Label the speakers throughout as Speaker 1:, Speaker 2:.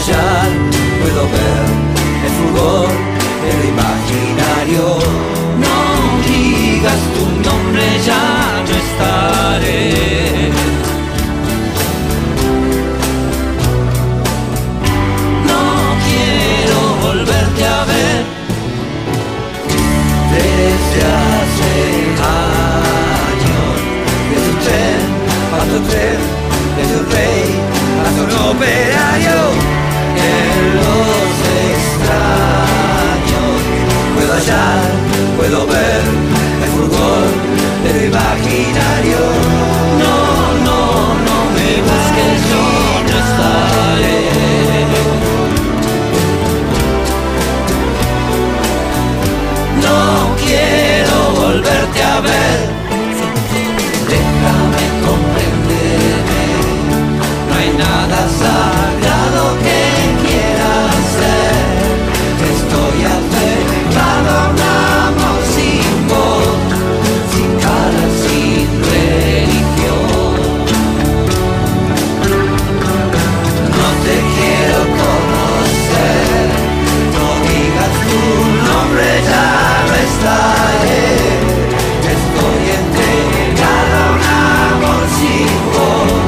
Speaker 1: hallar, puedo ver el fulgor del imaginario. No digas tu nombre, ya no estaré. No quiero volverte a ver. Desde hace años, desde un tren hasta un tren, desde un rey hasta un operario, en los extraños puedo hallar, puedo ver el fulgor de lo imaginario. No, no, no me busques, yo no estaré. No quiero volverte a ver. Déjame comprenderme. No hay nada sagrado que quiera hacer. Estoy aferrado a un amor sin voz, sin cara, sin religión. No te quiero conocer. No digas tu nombre, ya no estaré. Estoy entregado a un amor sin voz.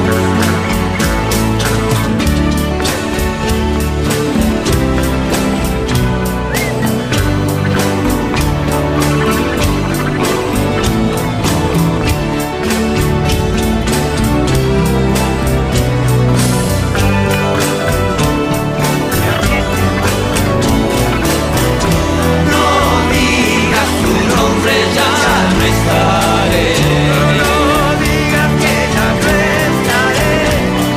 Speaker 1: No digas tu nombre, ya no estaré. No digas que ya no estaré.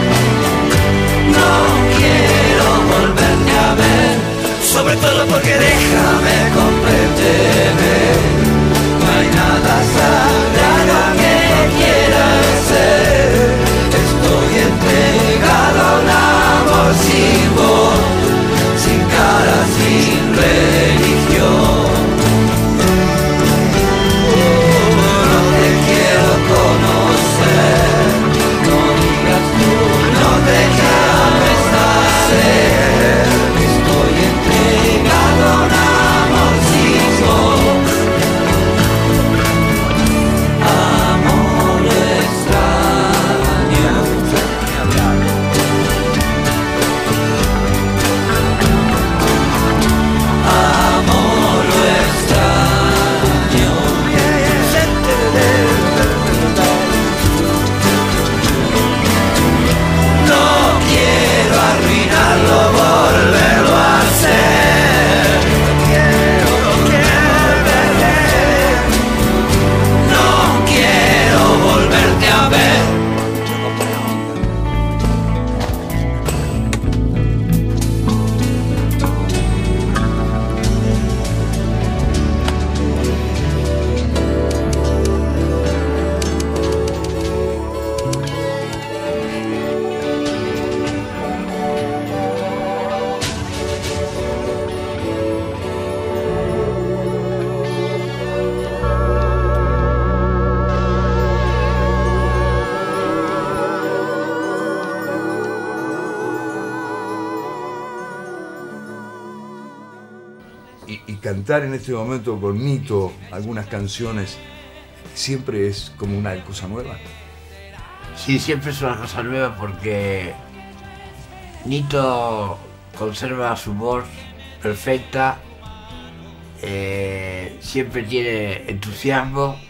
Speaker 1: No quiero volverte a ver. Sobre todo porque déjame comprenderme. No hay nada sagrado que quiera ser. Estoy entregado a un amor sin voz, sin cara, sin religión. No te quiero conocer. No digas tú, no te quiero estar. Estoy entregado a un amor sin voz. Amor extraño. Amor extraño. No quiero arruinarlo, volverlo a hacer. No quiero volverte a ver.
Speaker 2: Y cantar en este momento con Nito algunas canciones siempre es como una cosa nueva.
Speaker 3: Sí, siempre es una cosa nueva porque Nito conserva su voz perfecta, siempre tiene entusiasmo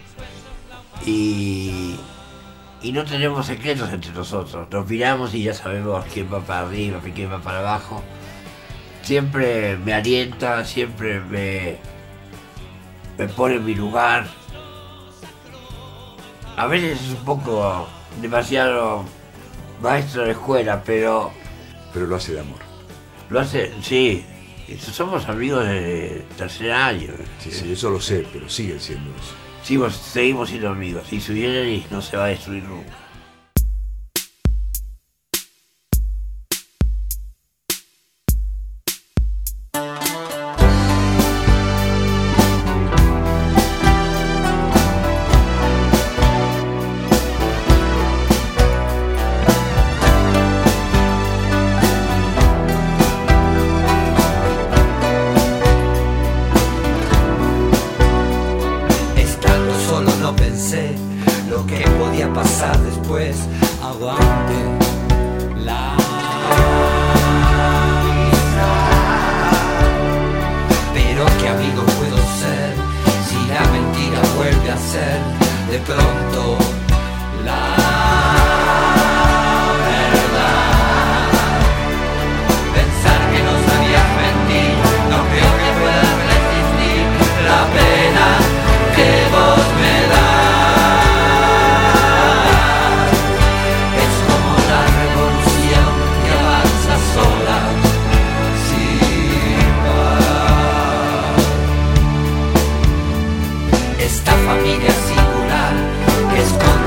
Speaker 3: y no tenemos secretos entre nosotros. Nos miramos y ya sabemos quién va para arriba y quién va para abajo. Siempre me alienta, siempre me pone en mi lugar. A veces es un poco demasiado maestro de escuela, pero
Speaker 2: Pero lo hace de amor.
Speaker 3: lo hace, sí. Somos amigos de tercer año.
Speaker 2: Sí, sí, eso lo sé, pero sigue siendo eso.
Speaker 3: Sí, seguimos siendo amigos. Y su y no se va a destruir nunca.
Speaker 1: después aguante la amistad. Pero qué amigo puedo ser si la mentira vuelve a ser de pronto la verdad. Pensar que no sabías mentir, no creo que puedas resistir la pena que vos me das. Es como la revolución que avanza sola, sin parar. Esta familia singular que esconde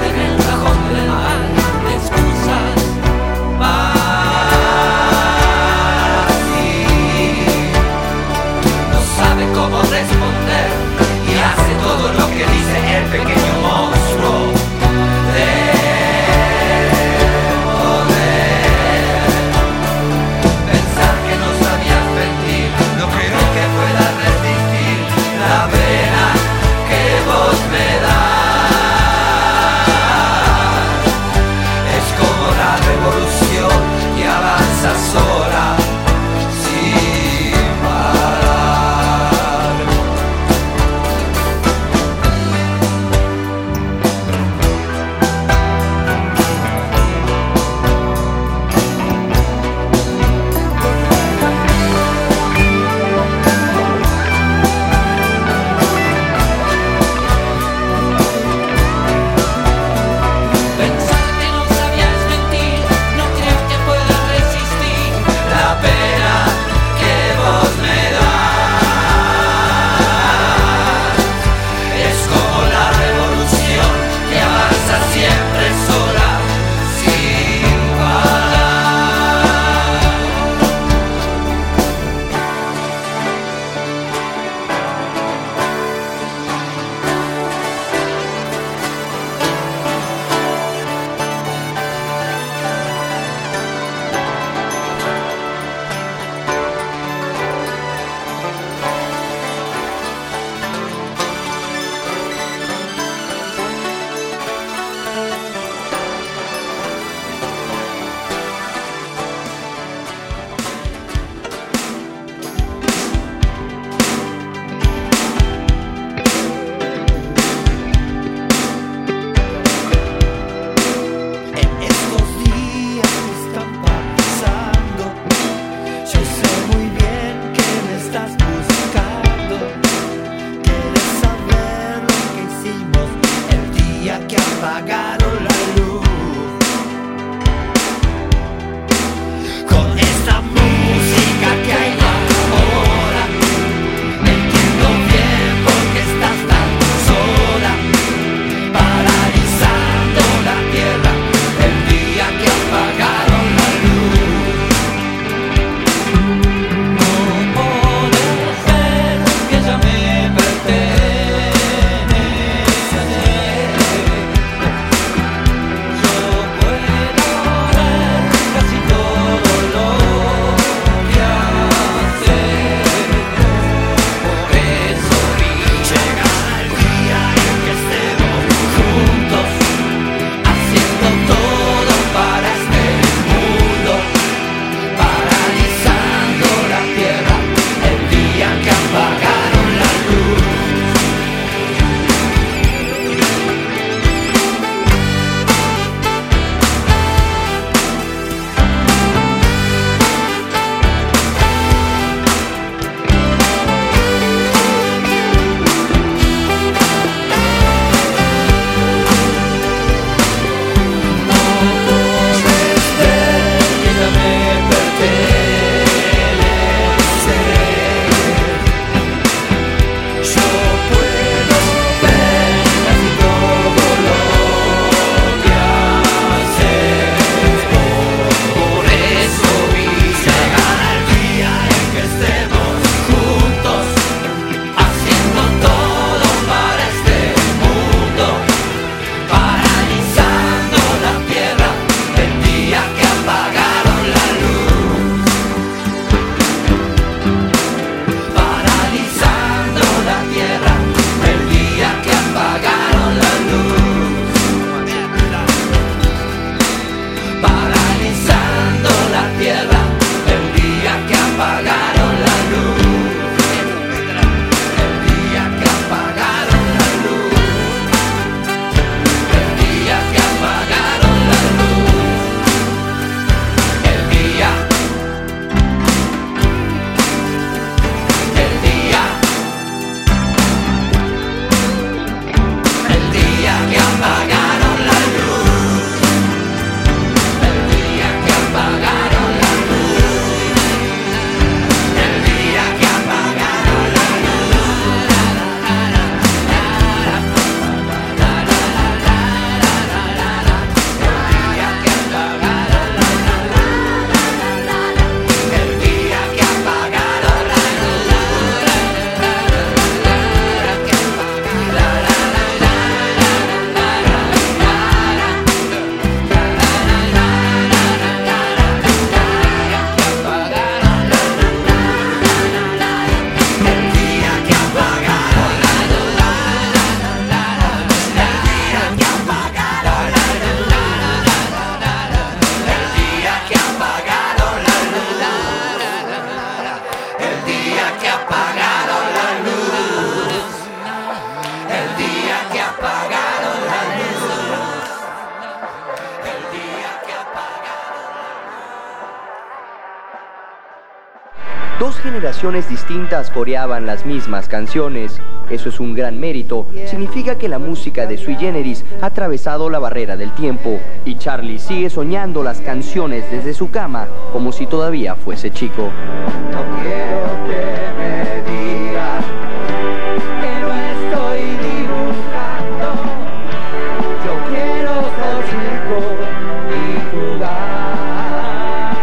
Speaker 4: Dos generaciones distintas coreaban las mismas canciones. Eso es un gran mérito. Significa que la música de Sui Generis ha atravesado la barrera del tiempo y Charlie sigue soñando las canciones desde su cama como si todavía fuese chico.
Speaker 1: No quiero que me digas que no estoy dibujando. Yo quiero ser chico y jugar.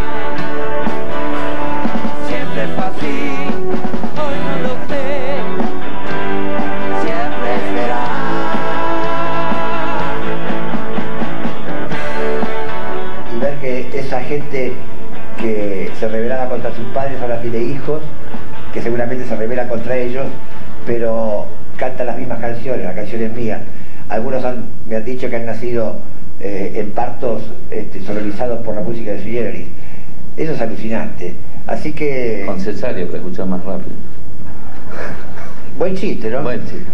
Speaker 1: Siempre fue así, hoy no lo sé. Siempre será.
Speaker 5: Y ver que esa gente que se rebelaba contra sus padres ahora tiene hijos, que seguramente se rebela contra ellos, pero cantan las mismas canciones, las canciones mías. Algunos me han dicho que han nacido en partos sonorizados por la música de Sui Generis. Eso es alucinante. Así que...
Speaker 6: Con cesárea, que escuchar más rápido.
Speaker 5: Buen chiste, ¿no?
Speaker 6: Buen chiste.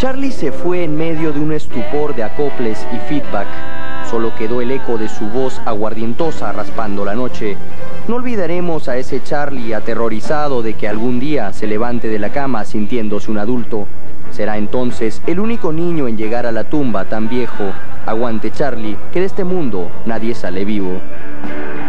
Speaker 4: Charlie se fue en medio de un estupor de acoples y feedback. Solo quedó el eco de su voz aguardientosa raspando la noche. No olvidaremos a ese Charlie aterrorizado de que algún día se levante de la cama sintiéndose un adulto. Será entonces el único niño en llegar a la tumba tan viejo. Aguante Charlie, que de este mundo nadie sale vivo.